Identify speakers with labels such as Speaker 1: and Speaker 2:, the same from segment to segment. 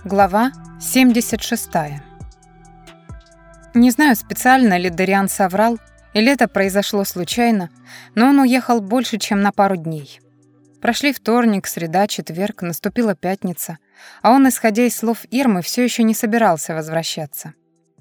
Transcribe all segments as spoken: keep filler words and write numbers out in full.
Speaker 1: Глава семьдесят шесть. Не знаю, специально ли Дариан соврал, или это произошло случайно, но он уехал больше, чем на пару дней. Прошли вторник, среда, четверг, наступила пятница, а он, исходя из слов Ирмы, все еще не собирался возвращаться.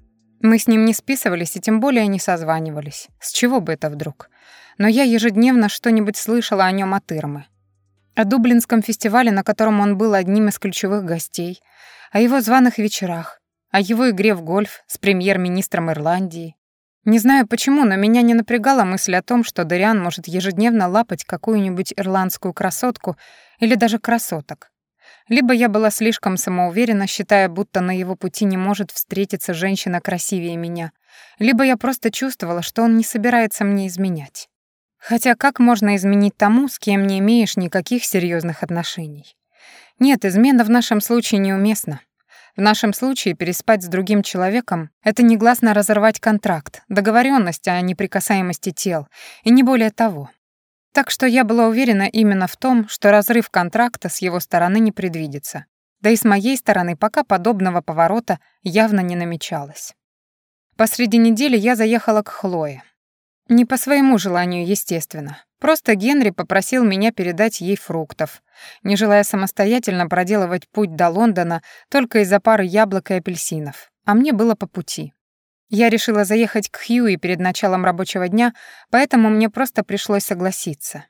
Speaker 1: Мы с ним не списывались и тем более не созванивались. С чего бы это вдруг? Но я ежедневно что-нибудь слышала о нем от Ирмы. О Дублинском фестивале, на котором он был одним из ключевых гостей, о его званых вечерах, о его игре в гольф с премьер-министром Ирландии. Не знаю почему, но меня не напрягала мысль о том, что Дариан может ежедневно лапать какую-нибудь ирландскую красотку или даже красоток. Либо я была слишком самоуверена, считая, будто на его пути не может встретиться женщина красивее меня, либо я просто чувствовала, что он не собирается мне изменять. Хотя как можно изменить тому, с кем не имеешь никаких серьезных отношений? Нет, измена в нашем случае неуместна. В нашем случае переспать с другим человеком — это негласно разорвать контракт, договоренность о неприкасаемости тел, и не более того. Так что я была уверена именно в том, что разрыв контракта с его стороны не предвидится. Да и с моей стороны пока подобного поворота явно не намечалось. Посреди недели я заехала к Хлое. Не по своему желанию, естественно. Просто Генри попросил меня передать ей фруктов, не желая самостоятельно проделывать путь до Лондона только из-за пары яблок и апельсинов, а мне было по пути. Я решила заехать к Хьюи перед началом рабочего дня, поэтому мне просто пришлось согласиться.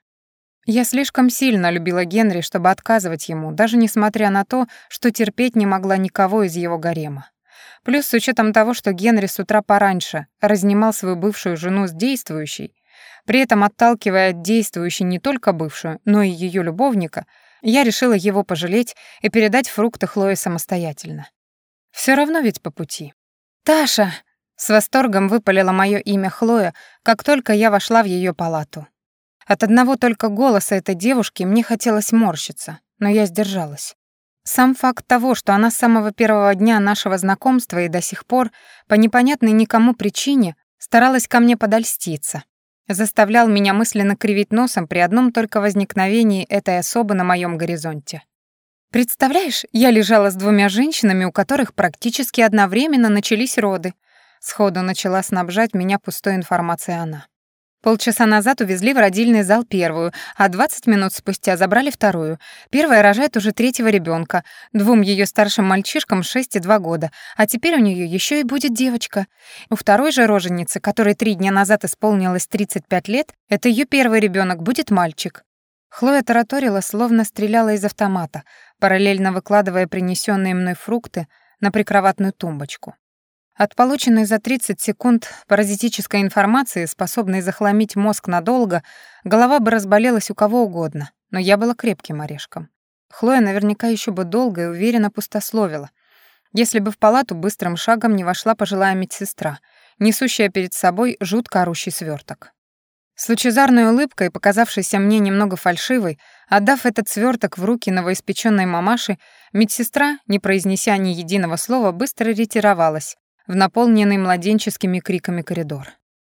Speaker 1: Я слишком сильно любила Генри, чтобы отказывать ему, даже несмотря на то, что терпеть не могла никого из его гарема. Плюс с учетом того, что Генри с утра пораньше разнимал свою бывшую жену с действующей, при этом отталкивая от действующей не только бывшую, но и ее любовника, я решила его пожалеть и передать фрукты Хлое самостоятельно. Все равно ведь по пути. «Таша!» — с восторгом выпалило мое имя Хлоя, как только я вошла в ее палату. От одного только голоса этой девушки мне хотелось морщиться, но я сдержалась. Сам факт того, что она с самого первого дня нашего знакомства и до сих пор, по непонятной никому причине, старалась ко мне подольститься, заставлял меня мысленно кривить носом при одном только возникновении этой особы на моем горизонте. «Представляешь, я лежала с двумя женщинами, у которых практически одновременно начались роды», сходу начала снабжать меня пустой информацией она. Полчаса назад увезли в родильный зал первую, а двадцать минут спустя забрали вторую. Первая рожает уже третьего ребенка, двум ее старшим мальчишкам шесть и два года, а теперь у нее еще и будет девочка. У второй же роженицы, которой три дня назад исполнилось тридцать пять лет, это ее первый ребенок, будет мальчик. Хлоя тараторила, словно стреляла из автомата, параллельно выкладывая принесенные мной фрукты на прикроватную тумбочку. От полученной за тридцать секунд паразитической информации, способной захламить мозг надолго, голова бы разболелась у кого угодно, но я была крепким орешком. Хлоя наверняка еще бы долго и уверенно пустословила, если бы в палату быстрым шагом не вошла пожилая медсестра, несущая перед собой жутко орущий сверток. С лучезарной улыбкой, показавшейся мне немного фальшивой, отдав этот сверток в руки новоиспеченной мамаши, медсестра, не произнеся ни единого слова, быстро ретировалась в наполненный младенческими криками коридор.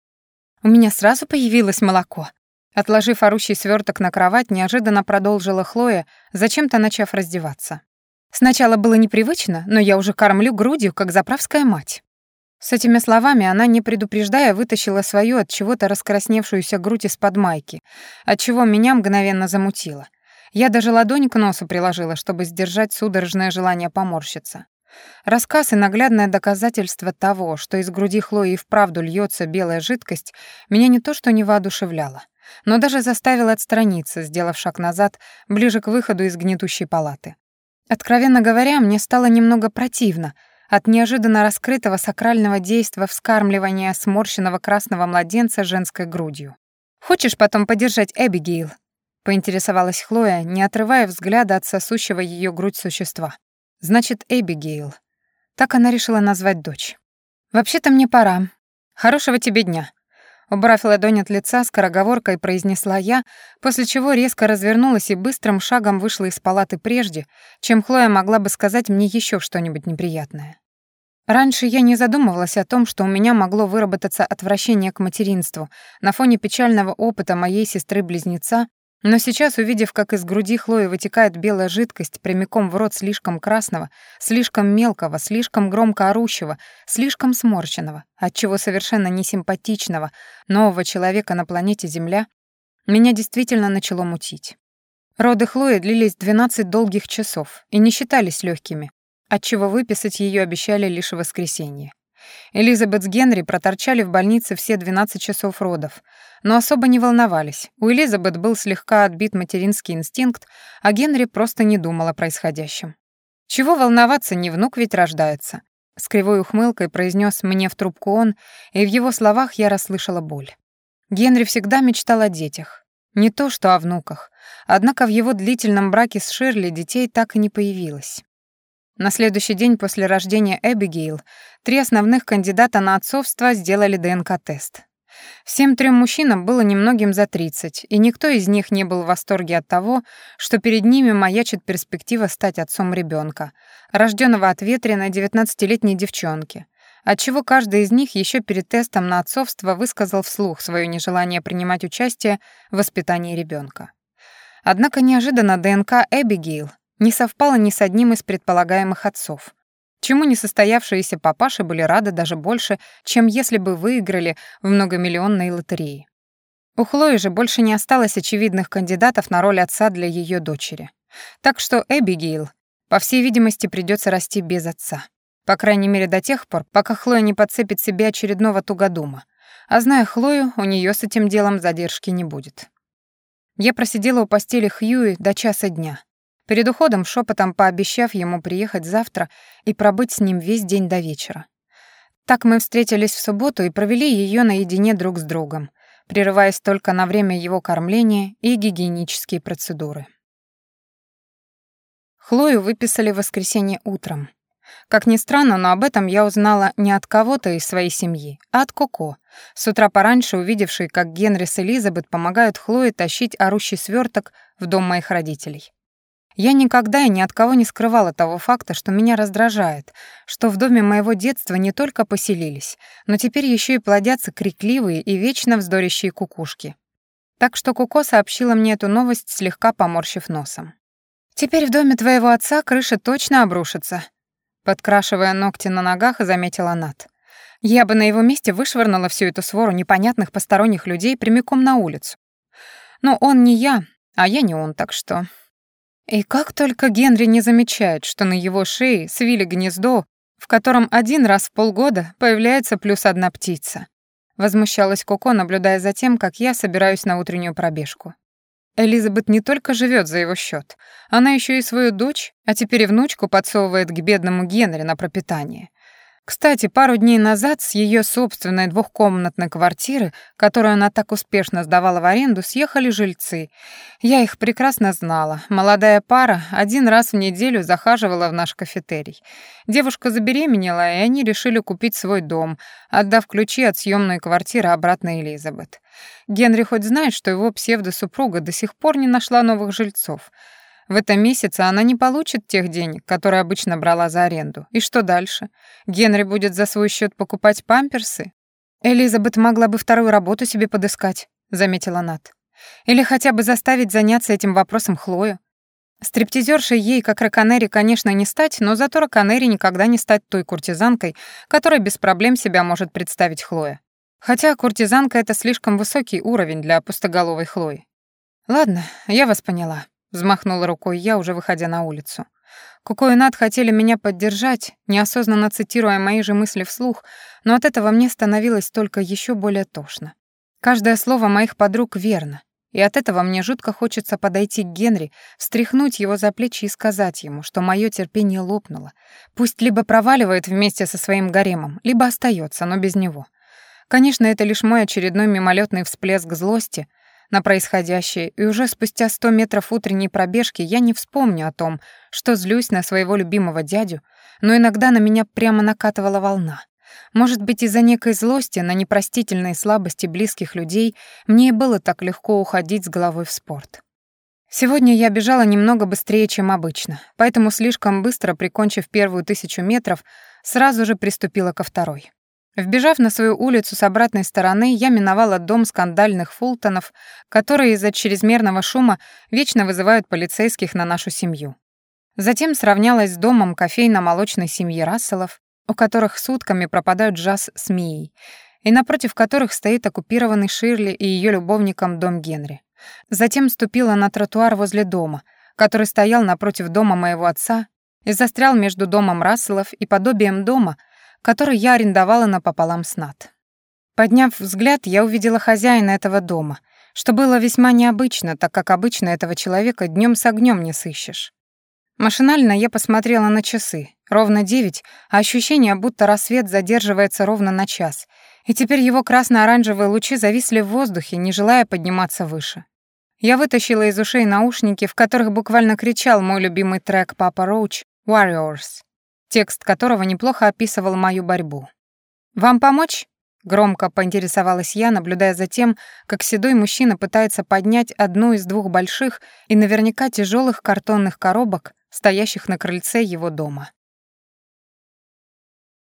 Speaker 1: У меня сразу появилось молоко. Отложив орущий сверток на кровать, неожиданно продолжила Хлоя, зачем-то начав раздеваться. Сначала было непривычно, но я уже кормлю грудью, как заправская мать. С этими словами она, не предупреждая, вытащила свою от чего-то раскрасневшуюся грудь из-под майки, отчего меня мгновенно замутило. Я даже ладонь к носу приложила, чтобы сдержать судорожное желание поморщиться. Рассказ и наглядное доказательство того, что из груди Хлои и вправду льется белая жидкость, меня не то что не воодушевляло, но даже заставило отстраниться, сделав шаг назад, ближе к выходу из гнетущей палаты. Откровенно говоря, мне стало немного противно от неожиданно раскрытого сакрального действа вскармливания сморщенного красного младенца женской грудью. «Хочешь потом подержать Эбигейл?» — поинтересовалась Хлоя, не отрывая взгляда от сосущего ее грудь существа. Значит, Эбигейл. Так она решила назвать дочь. «Вообще-то мне пора. Хорошего тебе дня». Убрав ладонь от лица, скороговоркой произнесла я, после чего резко развернулась и быстрым шагом вышла из палаты прежде, чем Хлоя могла бы сказать мне еще что-нибудь неприятное. Раньше я не задумывалась о том, что у меня могло выработаться отвращение к материнству на фоне печального опыта моей сестры-близнеца, Но сейчас, увидев, как из груди Хлои вытекает белая жидкость прямиком в рот слишком красного, слишком мелкого, слишком громко орущего, слишком сморщенного, отчего совершенно несимпатичного, нового человека на планете Земля, меня действительно начало мутить. Роды Хлои длились двенадцать долгих часов и не считались легкими, отчего выписать ее обещали лишь в воскресенье. Элизабет с Генри проторчали в больнице все двенадцать часов родов, но особо не волновались. У Элизабет был слегка отбит материнский инстинкт, а Генри просто не думал о происходящем. «Чего волноваться, не внук ведь рождается», — с кривой ухмылкой произнес мне в трубку он, и в его словах я расслышала боль. Генри всегда мечтал о детях. Не то что о внуках. Однако в его длительном браке с Ширли детей так и не появилось. На следующий день после рождения Эбигейл три основных кандидата на отцовство сделали ДНК-тест. Всем трем мужчинам было немногим за тридцать, и никто из них не был в восторге от того, что перед ними маячит перспектива стать отцом ребенка, рожденного от ветреной девятнадцатилетней девчонки, отчего каждый из них еще перед тестом на отцовство высказал вслух свое нежелание принимать участие в воспитании ребенка. Однако неожиданно ДНК Эбигейл не совпало ни с одним из предполагаемых отцов, чему несостоявшиеся папаши были рады даже больше, чем если бы выиграли в многомиллионной лотерее. У Хлои же больше не осталось очевидных кандидатов на роль отца для ее дочери. Так что Эбигейл, по всей видимости, придется расти без отца. По крайней мере, до тех пор, пока Хлоя не подцепит себе очередного тугодума. А зная Хлою, у нее с этим делом задержки не будет. Я просидела у постели Хьюи до часа дня, перед уходом шепотом пообещав ему приехать завтра и пробыть с ним весь день до вечера. Так мы встретились в субботу и провели ее наедине друг с другом, прерываясь только на время его кормления и гигиенические процедуры. Хлою выписали в воскресенье утром. Как ни странно, но об этом я узнала не от кого-то из своей семьи, а от Коко, с утра пораньше увидевшей, как Генри с Элизабет помогают Хлое тащить орущий сверток в дом моих родителей. Я никогда и ни от кого не скрывала того факта, что меня раздражает, что в доме моего детства не только поселились, но теперь еще и плодятся крикливые и вечно вздорящие кукушки. Так что Коко сообщила мне эту новость, слегка поморщив носом. «Теперь в доме твоего отца крыша точно обрушится», подкрашивая ногти на ногах, заметила Нат. «Я бы на его месте вышвырнула всю эту свору непонятных посторонних людей прямиком на улицу. Но он не я, а я не он, так что...» И как только Генри не замечает, что на его шее свили гнездо, в котором один раз в полгода появляется плюс одна птица. Возмущалась Коко, наблюдая за тем, как я собираюсь на утреннюю пробежку. Элизабет не только живет за его счет, она еще и свою дочь, а теперь и внучку подсовывает к бедному Генри на пропитание. Кстати, пару дней назад с ее собственной двухкомнатной квартиры, которую она так успешно сдавала в аренду, съехали жильцы. Я их прекрасно знала. Молодая пара один раз в неделю захаживала в наш кафетерий. Девушка забеременела, и они решили купить свой дом, отдав ключи от съемной квартиры обратно Элизабет. Генри хоть знает, что его псевдосупруга до сих пор не нашла новых жильцов. В этом месяце она не получит тех денег, которые обычно брала за аренду. И что дальше? Генри будет за свой счет покупать памперсы? Элизабет могла бы вторую работу себе подыскать, заметила Нат. Или хотя бы заставить заняться этим вопросом Хлою. Стриптизершей ей, как Роканери, конечно, не стать, но зато Роканери никогда не стать той куртизанкой, которая без проблем себя может представить Хлоя. Хотя куртизанка — это слишком высокий уровень для пустоголовой Хлои. Ладно, я вас поняла. Взмахнула рукой я, уже выходя на улицу. Коко и Нат хотели меня поддержать, неосознанно цитируя мои же мысли вслух, но от этого мне становилось только еще более тошно. Каждое слово моих подруг верно, и от этого мне жутко хочется подойти к Генри, встряхнуть его за плечи и сказать ему, что мое терпение лопнуло. Пусть либо проваливает вместе со своим гаремом, либо остается, но без него. Конечно, это лишь мой очередной мимолетный всплеск злости на происходящее, и уже спустя сто метров утренней пробежки я не вспомню о том, что злюсь на своего любимого дядю, но иногда на меня прямо накатывала волна. Может быть, из-за некой злости на непростительные слабости близких людей мне и было так легко уходить с головой в спорт. Сегодня я бежала немного быстрее, чем обычно, поэтому слишком быстро, прикончив первую тысячу метров, сразу же приступила ко второй. Вбежав на свою улицу с обратной стороны, я миновала дом скандальных Фултонов, которые из-за чрезмерного шума вечно вызывают полицейских на нашу семью. Затем сравнялась с домом кофейно-молочной семьи Расселов, у которых сутками пропадают Джаз с Мией, и напротив которых стоит оккупированный Ширли и ее любовником дом Генри. Затем ступила на тротуар возле дома, который стоял напротив дома моего отца и застрял между домом Расселов и подобием дома, который я арендовала напополам с Нат. Подняв взгляд, я увидела хозяина этого дома, что было весьма необычно, так как обычно этого человека днем с огнем не сыщешь. Машинально я посмотрела на часы. Ровно девять, а ощущение, будто рассвет задерживается ровно на час, и теперь его красно-оранжевые лучи зависли в воздухе, не желая подниматься выше. Я вытащила из ушей наушники, в которых буквально кричал мой любимый трек Папа Роуч «Warriors», текст которого неплохо описывал мою борьбу. «Вам помочь?» — громко поинтересовалась я, наблюдая за тем, как седой мужчина пытается поднять одну из двух больших и наверняка тяжелых картонных коробок, стоящих на крыльце его дома.